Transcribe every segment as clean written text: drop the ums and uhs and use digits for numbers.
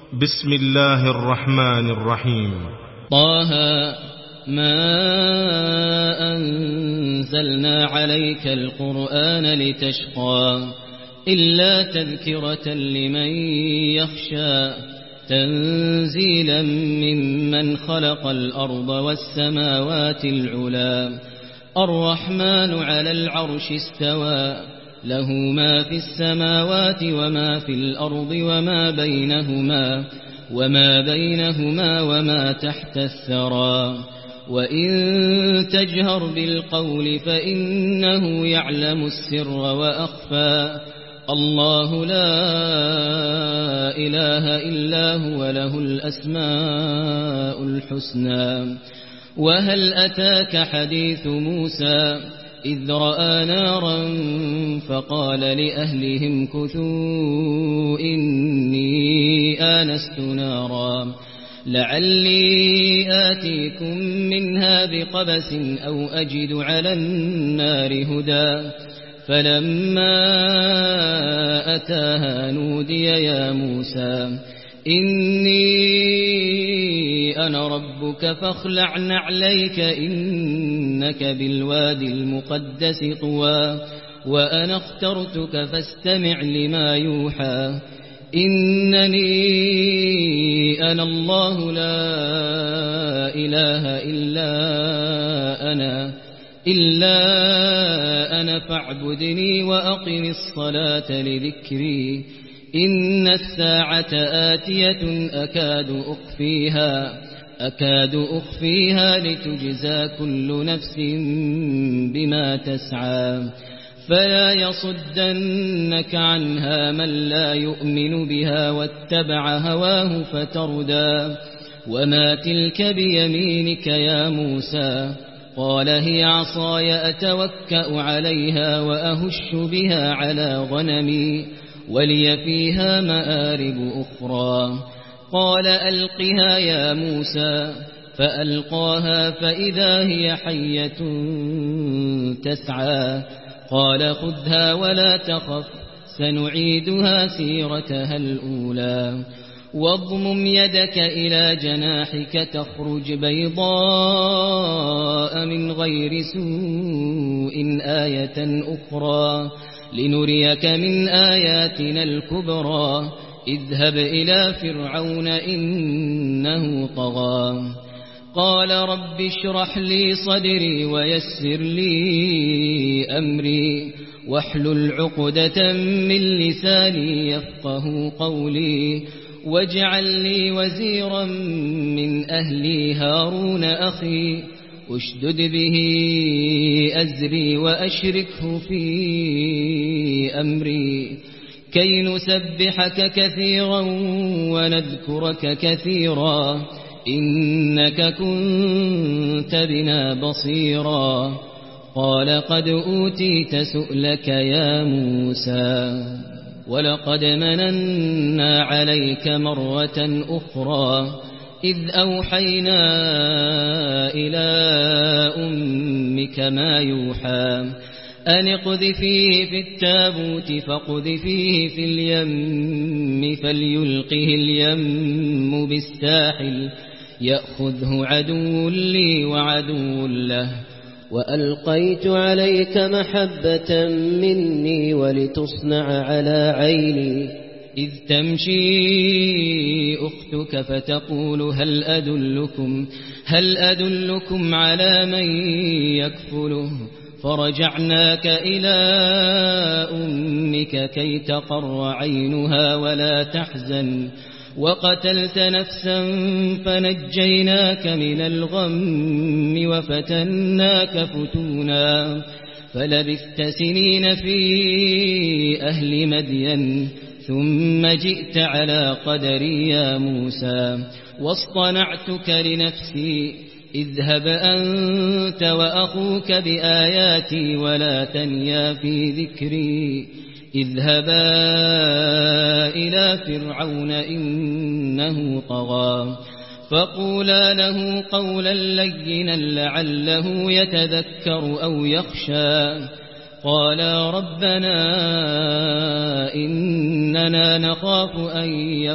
بسم الله الرحمن الرحيم. طه ما أنزلنا عليك القرآن لتشقى إلا تذكرة لمن يخشى تنزيلا ممن خلق الأرض والسماوات العلا الرحمن على العرش استوى له ما في السماوات وما في الأرض وما بينهما وما تحت الثرى وإن تجهر بالقول فإنه يعلم السر وأخفى الله لا إله إلا هو له الأسماء الحسنى. وهل أتاك حديث موسى إذ رأى نارا فقال لأهلهم كثوا إني آنست نارا لعلي آتيكم منها بقبس أو أجد على النار هدى فلما أتاها نودي يا موسى إني أنا ربك فاخلع نعليك إنك بالوادي المقدس طوى وأنا اخترتك فاستمع لما يوحى إنني أنا الله لا إله إلا أنا فاعبدني وأقم الصلاة لذكري إن الساعة آتية أكاد أخفيها لتجزى كل نفس بما تسعى فلا يصدنك عنها من لا يؤمن بها واتبع هواه فتردى وما تلك بيمينك يا موسى قال هي عصاي أتوكأ عليها وأهش بها على غنمي ولي فيها مآرب أخرى قال ألقها يا موسى فألقاها فإذا هي حية تسعى قال خذها ولا تخف سنعيدها سيرتها الأولى واضمم يدك إلى جناحك تخرج بيضاء من غير سوء آية أخرى لنريك من آياتنا الكبرى اذهب إلى فرعون إنه طغى قال رب اشرح لي صدري ويسر لي أمري واحلل عقدة من لساني يفقه قولي واجعل لي وزيرا من أهلي هارون أخي أشدد به أزري وأشركه في أمري كي نسبحك كثيرا ونذكرك كثيرا إنك كنت بنا بصيرا قال قد أوتيت سؤلك يا موسى ولقد مننا عليك مرة أخرى إذ أوحينا إلى أمك ما يوحى أن اقذفيه في التابوت فاقذفيه في اليم فليلقه اليم بالساحل يأخذه عدو لي وعدو له وألقيت عليك محبة مني ولتصنع على عيني إذ تمشي أختك فتقول هل أدلكم على من يكفله فرجعناك إلى أمك كي تقر عينها ولا تحزن وقتلت نفسا فنجيناك من الغم وفتناك فتونا فلبثت سنين في أهل مدين ثم جئت على قدري يا موسى واصطنعتك لنفسي اذهب أنت وأخوك بآياتي ولا تنيا في ذكري اذهبا إلى فرعون إنه طغى فقولا له قولا لينا لعله يتذكر أو يخشى قالا ربنا إننا نخاف أن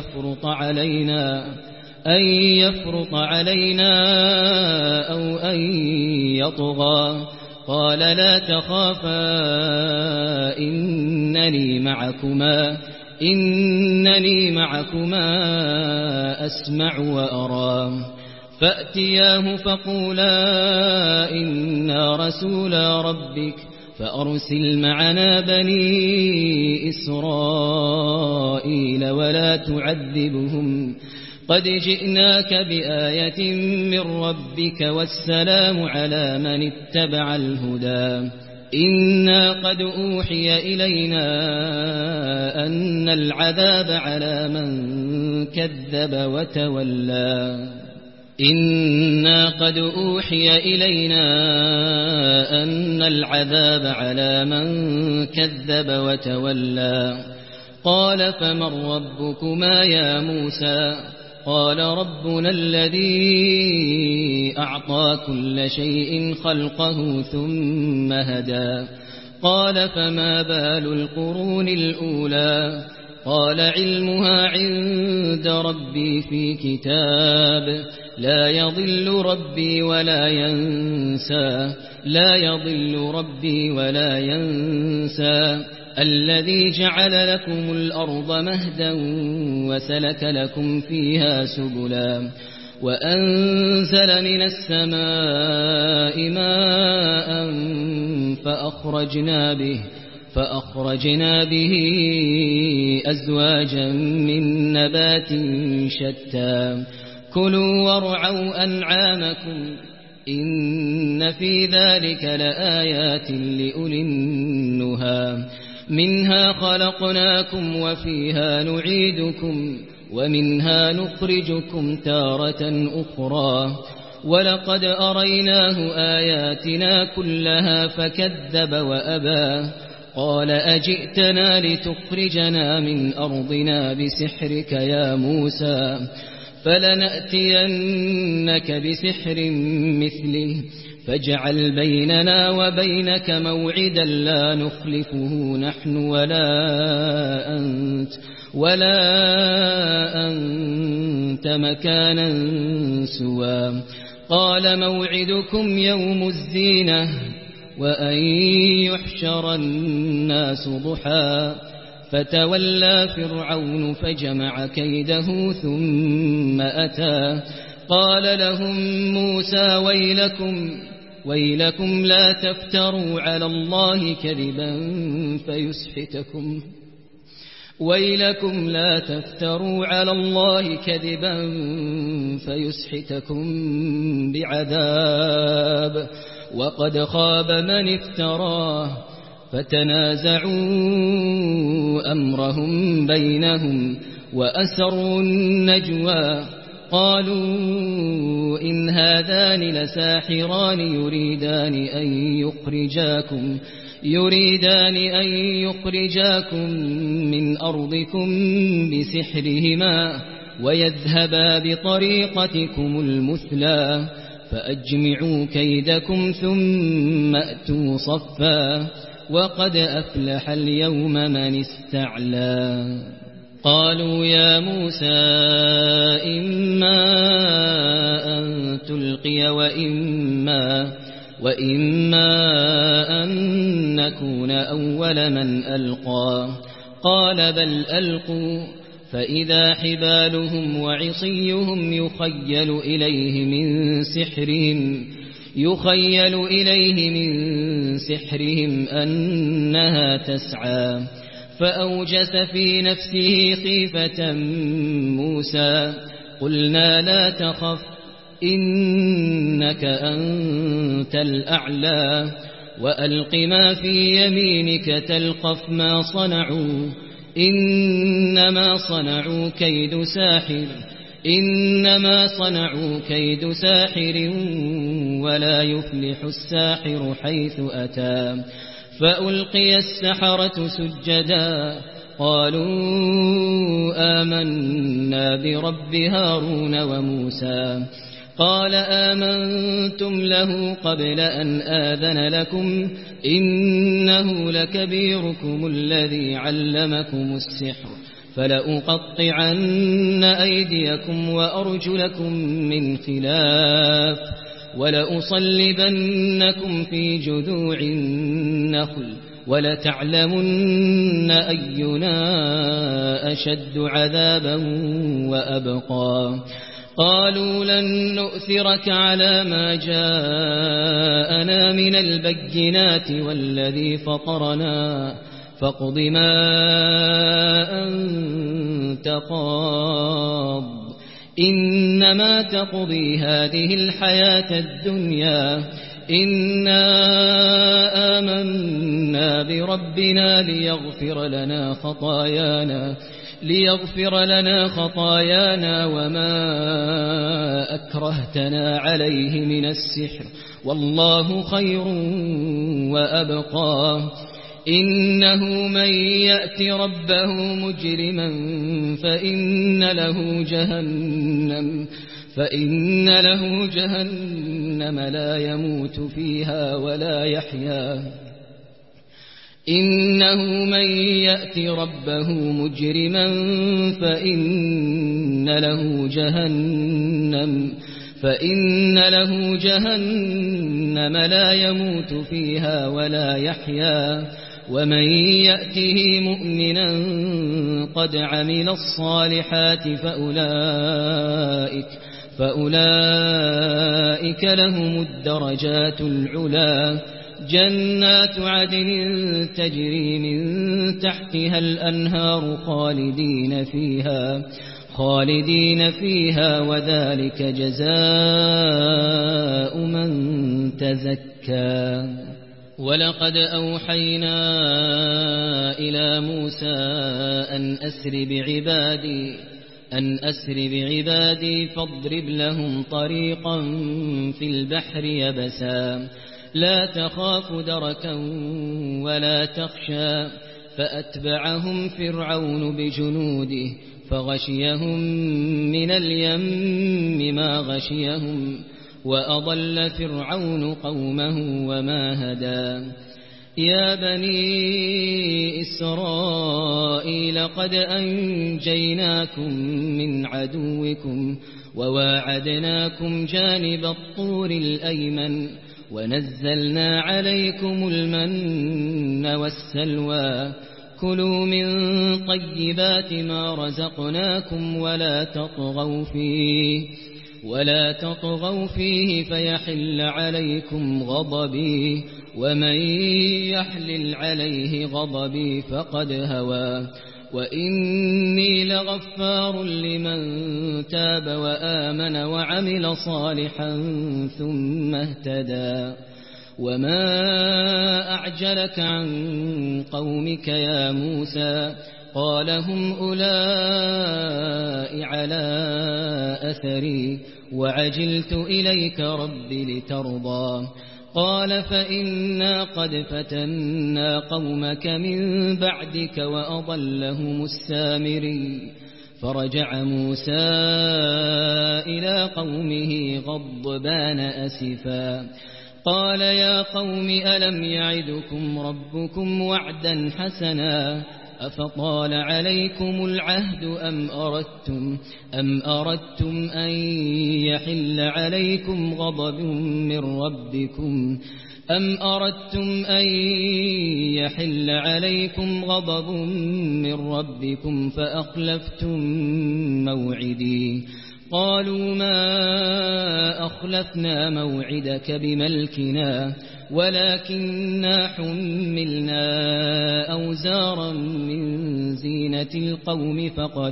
يفرط علينا أو أن يطغى قال لا تخافا إنني معكما أسمع وأرى فأتياه فقولا إنا رسولا ربك فأرسل معنا بني إسرائيل ولا تعذبهم قد جئناك بآية من ربك والسلام على من اتبع الهدى إنا قد أوحي إلينا أن العذاب على من كذب وتولى قال فمن ربكما يا موسى قال ربنا الذي أعطى كل شيء خلقه ثم هدى قال فما بال القرون الأولى قال علمها عند ربي في كتاب لا يضل ربي ولا ينسى الذي جعل لكم الأرض مهدا وسلك لكم فيها سبلا وأنزل من السماء ماء فأخرجنا به أزواجا من نبات شتى كلوا وارعوا أنعامكم إن في ذلك لآيات لأولي النهى منها خلقناكم وفيها نعيدكم ومنها نخرجكم تارة أخرى ولقد أريناه آياتنا كلها فكذب وأبى قال أجئتنا لتخرجنا من أرضنا بسحرك يا موسى فلنأتينك بسحر مثله فاجعل بيننا وبينك موعدا لا نخلفه نحن ولا أنت مكانا سوى قال موعدكم يوم الزينة وأن يحشر الناس ضحى فتولى فرعون فجمع كيده ثم أتى قال لهم موسى ويلكم لا تفتروا على الله كذبا فيسحتكم بعذاب وقد خاب من افتراه فتنازعوا أمرهم بينهم وأسروا النجوى قالوا إن هذان لساحران يريدان أن يخرجاكم من أرضكم بسحرهما ويذهبا بطريقتكم المثلى فأجمعوا كيدكم ثم أتوا صفا وقد أفلح اليوم من استعلى قالوا يا موسى إما أن تلقي وإما أن نكون أول من ألقى قال بل ألقوا فإذا حبالهم وعصيهم يخيل إليه من سحرهم أنها تسعى فأوجس في نفسه خيفة موسى قلنا لا تخف إنك أنت الأعلى وألق ما في يمينك تلقف ما صنعوا إنما صنعوا كيد ساحر ولا يفلح الساحر حيث أتى فألقي السحرة سجدا قالوا آمنا برب هارون وموسى قال آمنتم له قبل أن آذن لكم إنه لكبيركم الذي علمكم السحر فلأقطعن أيديكم وأرجلكم من خلاف ولأصلبنكم في جذوع النخل ولتعلمن أينا أشد عذابا وأبقى قالوا لن نؤثرك على ما جاءنا من البينات والذي فطرنا فاقض ما أنت قاض إنما تقضي هذه الحياة الدنيا إنا آمنا بربنا ليغفر لنا خطايانا وما أكرهتنا عليه من السحر والله خير وأبقى إنه من يأت ربه مجرما فإن له جهنم لا يموت فيها ولا يحيا إنه من يأت ربه مجرما فإن له جهنم لا يموت فيها ولا يحيا ومن يأته مؤمنا قد عمل الصالحات فأولئك لهم الدرجات العلا جنات عدن تجري من تحتها الأنهار خالدين فيها وذلك جزاء من تزكى ولقد أوحينا إلى موسى أن أسر بعبادي فاضرب لهم طريقا في البحر يبسا لا تخاف دركا ولا تخشى فأتبعهم فرعون بجنوده فغشيهم من اليم ما غشيهم وأضل فرعون قومه وما هدى يا بني إسرائيل قد أنجيناكم من عدوكم وواعدناكم جانب الطور الأيمن ونزلنا عليكم المن والسلوى كلوا من طيبات ما رزقناكم ولا تطغوا فيه فيحل عليكم غضبي ومن يحلل عليه غضبي فقد هوى وإني لغفار لمن تاب وآمن وعمل صالحا ثم اهتدى وما أعجلك عن قومك يا موسى قال هم أولئك على أثري وعجلت إليك رب لترضى قال فإنا قد فتنا قومك من بعدك وأضلهم السامري فرجع موسى إلى قومه غضبان أسفا قال يا قوم ألم يعدكم ربكم وعدا حسنا أفطال عليكم العهد أم أردتم أن يحل عليكم غضب من ربكم فأخلفتم موعدي قالوا ما أخلفنا موعدك بملكنا ولكننا حملنا أوزارا من زينة القوم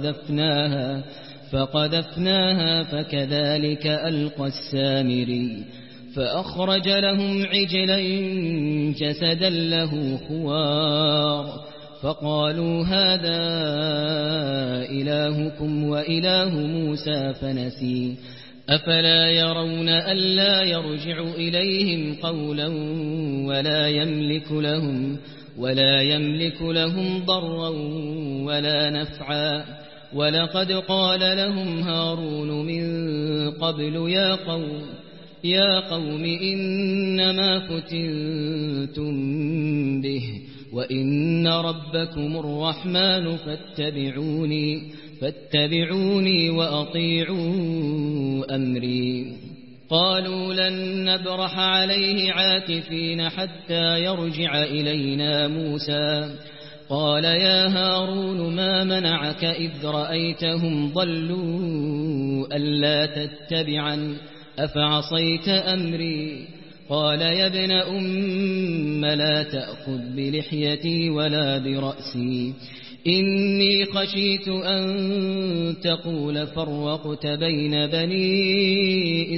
فقذفناها فكذلك ألقى السامري فأخرج لهم عجلا جسدا له خوار فقالوا هذا إلهكم وإله موسى فنسي أفلا يرون ألا يرجع إليهم قولا ولا يملك لهم ضرا ولا نفعا ولقد قال لهم هارون من قبل يا قوم إنما فتنتم به وإن ربكم الرحمن فاتبعوني وأطيعوا أمري. قالوا لن نبرح عليه عاكفين حتى يرجع إلينا موسى. قال يا هارون ما منعك إذ رأيتهم ضلوا ألا تتبعا أفعصيت أمري. قال يا ابن أم لا تأخذ بلحيتي ولا برأسي إني خشيت أن تقول فرقت بين بني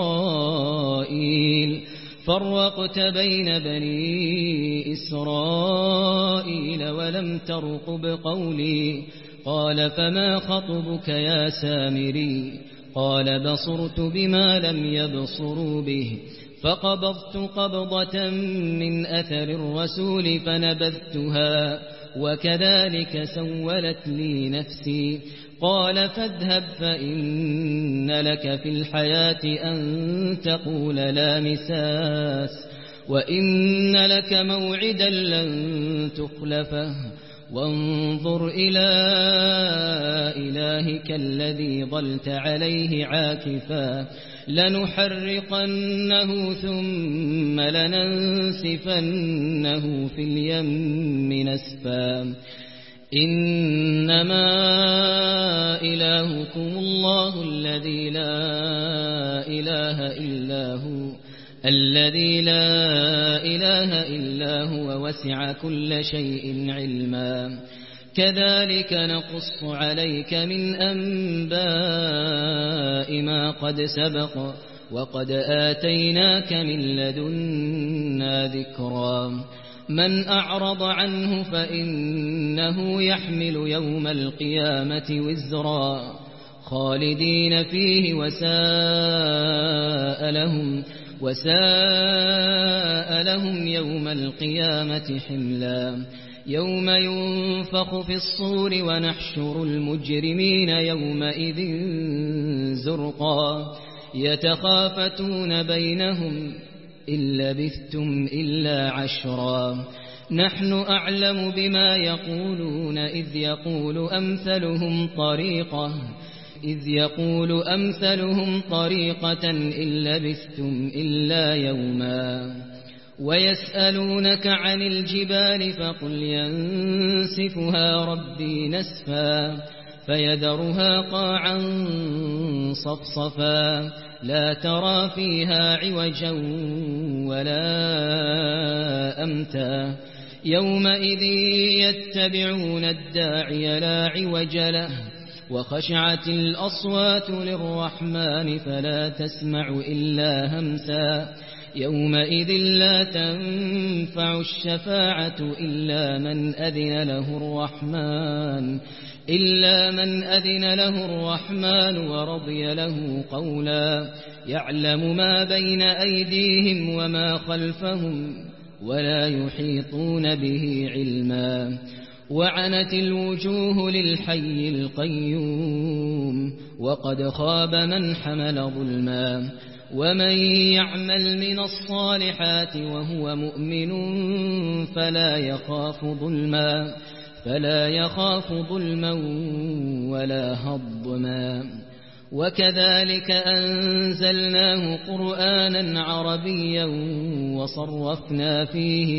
إسرائيل ولم ترقب قولي. قال فما خطبك يا سامري؟ قال بصرت بما لم يبصروا به فقبضت قبضة من أثر الرسول فنبذتها وكذلك سولت لي نفسي. قال فاذهب فإن لك في الحياة أن تقول لا مساس وإن لك موعدا لن تخلفه وانظر إلى إلهك الذي ظلت عليه عاكفا لنحرقنه ثم لننسفنه في اليم نسفا. إنما إلهكم الله الذي لا إله إلا هو وسع كل شيء علما. كذلك نقص عليك من أنباء ما قد سبق وقد آتيناك من لدنا ذكرا. من أعرض عنه فإنه يحمل يوم القيامة وزرا خالدين فيه وساء لهم يوم القيامة حملا. يوم ينفخ في الصور ونحشر المجرمين يومئذ زرقا يتخافتون بينهم إن لبثتم إلا عشرا. نحن أعلم بما يقولون إذ يقول أمثلهم طريقة إن لبثتم إلا يوما. ويسألونك عن الجبال فقل ينسفها ربي نسفا فيذرها قاعا صفصفا لا ترى فيها عوجا ولا أمتا. يومئذ يتبعون الداعي لا عوج له وخشعت الأصوات للرحمن فلا تسمع إلا همسا. يومئذ لا تنفع الشفاعة إلا من أذن له الرحمن ورضي له قولا. يعلم ما بين أيديهم وما خلفهم ولا يحيطون به علما. وعنت الوجوه للحي القيوم وقد خاب من حمل ظلما. ومن يعمل من الصالحات وهو مؤمن فلا يخاف ظلما ولا هضما. وكذلك أنزلناه قرآنا عربيا وصرفنا فيه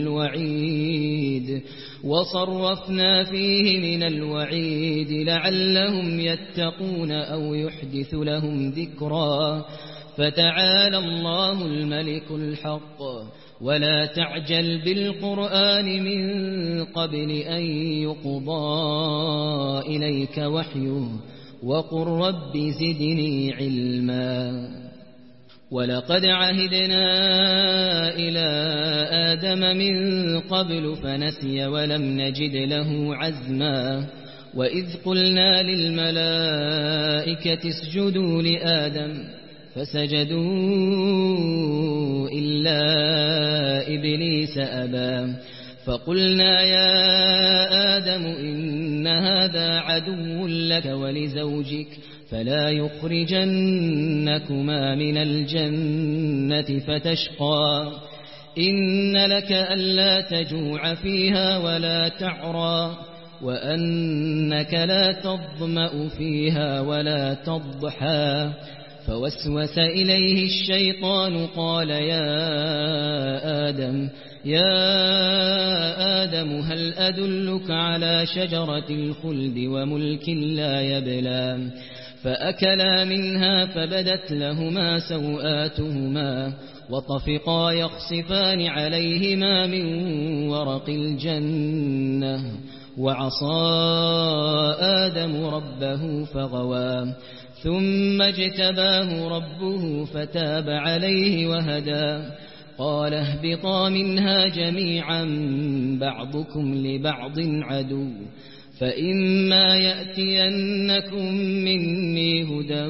من الوعيد لعلهم يتقون أو يحدث لهم ذكرا. فتعالى الله الملك الحق ولا تعجل بالقرآن من قبل أن يقضى إليك وحيه وقل رب زدني علما. ولقد عهدنا إلى آدم من قبل فنسي ولم نجد له عزما. وإذ قلنا للملائكة اسجدوا لآدم فسجدوا إلا إبليس أبى فقلنا يا آدم إن هذا عدو لك ولزوجك فلا يخرجنكما من الجنة فتشقى إن لك ألا تجوع فيها ولا تعرى وأنك لا تظمأ فيها ولا تضحى فوسوس إليه الشيطان قال يا آدم هل أدلك على شجرة الخلد وملك لا يبلى فأكلا منها فبدت لهما سوآتهما وطفقا يخصفان عليهما من ورق الجنة وعصى آدم ربه فغوى ثم اجتباه ربه فتاب عليه وهدى قال اهبطا منها جميعا بعضكم لبعض عدو فإما يأتينكم مني هدى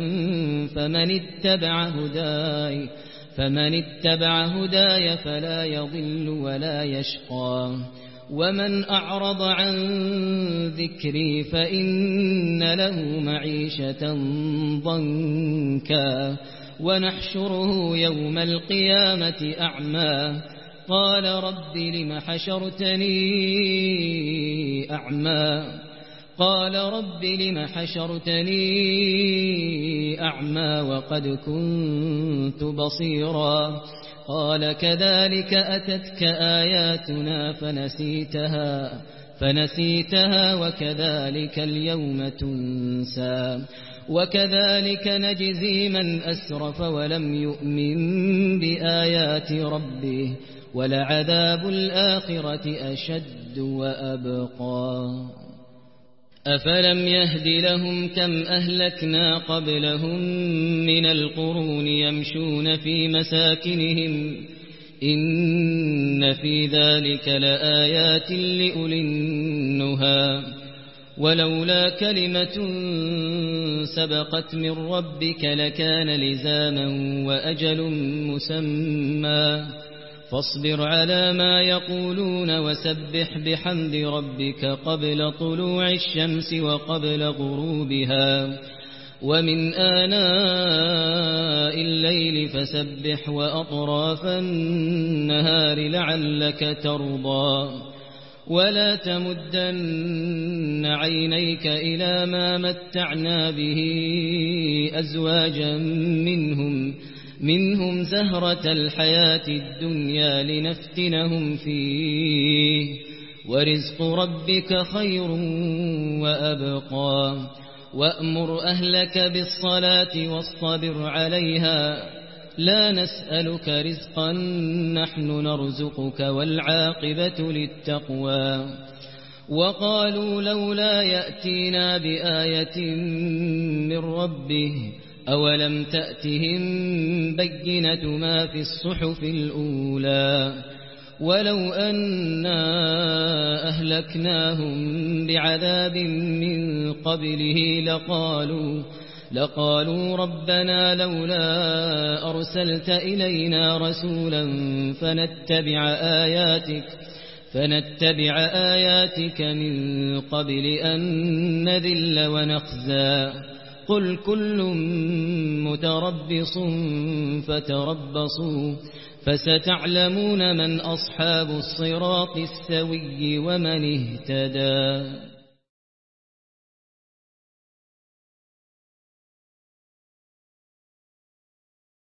فمن اتبع هداي فلا يضل ولا يشقى ومن أعرض عن ذكري فإن له معيشة ضنكا ونحشره يوم القيامة أعمى قال رب لم حشرتني أعمى وقد كنت بصيرا قال كذلك أتتك آياتنا فنسيتها وكذلك اليوم تنسى وكذلك نجزي من أسرف ولم يؤمن بآيات ربه ولعذاب الآخرة أشد وأبقى أفلم يهد لهم كم أهلكنا قبلهم من القرون يمشون في مساكنهم إن في ذلك لآيات لأولي النهى ولولا كلمة سبقت من ربك لكان لزاما وأجل مسمى فاصبر على ما يقولون وسبح بحمد ربك قبل طلوع الشمس وقبل غروبها ومن آناء الليل فسبح وأطراف النهار لعلك ترضى ولا تمدن عينيك إلى ما متعنا به أزواجا منهم زهرة الحياة الدنيا لنفتنهم فيه ورزق ربك خير وأبقى وأمر أهلك بالصلاة واصطبر عليها لا نسألك رزقا نحن نرزقك والعاقبة للتقوى وقالوا لولا يأتينا بآية من ربه أولم تأتهم بينة ما في الصحف الأولى ولو أنا أهلكناهم بعذاب من قبله لقالوا ربنا لولا أرسلت إلينا رسولا فنتبع آياتك من قبل أن نذل ونخزى قل كل متربص فتربصوا فستعلمون من أصحاب الصراط السوي ومن اهتدى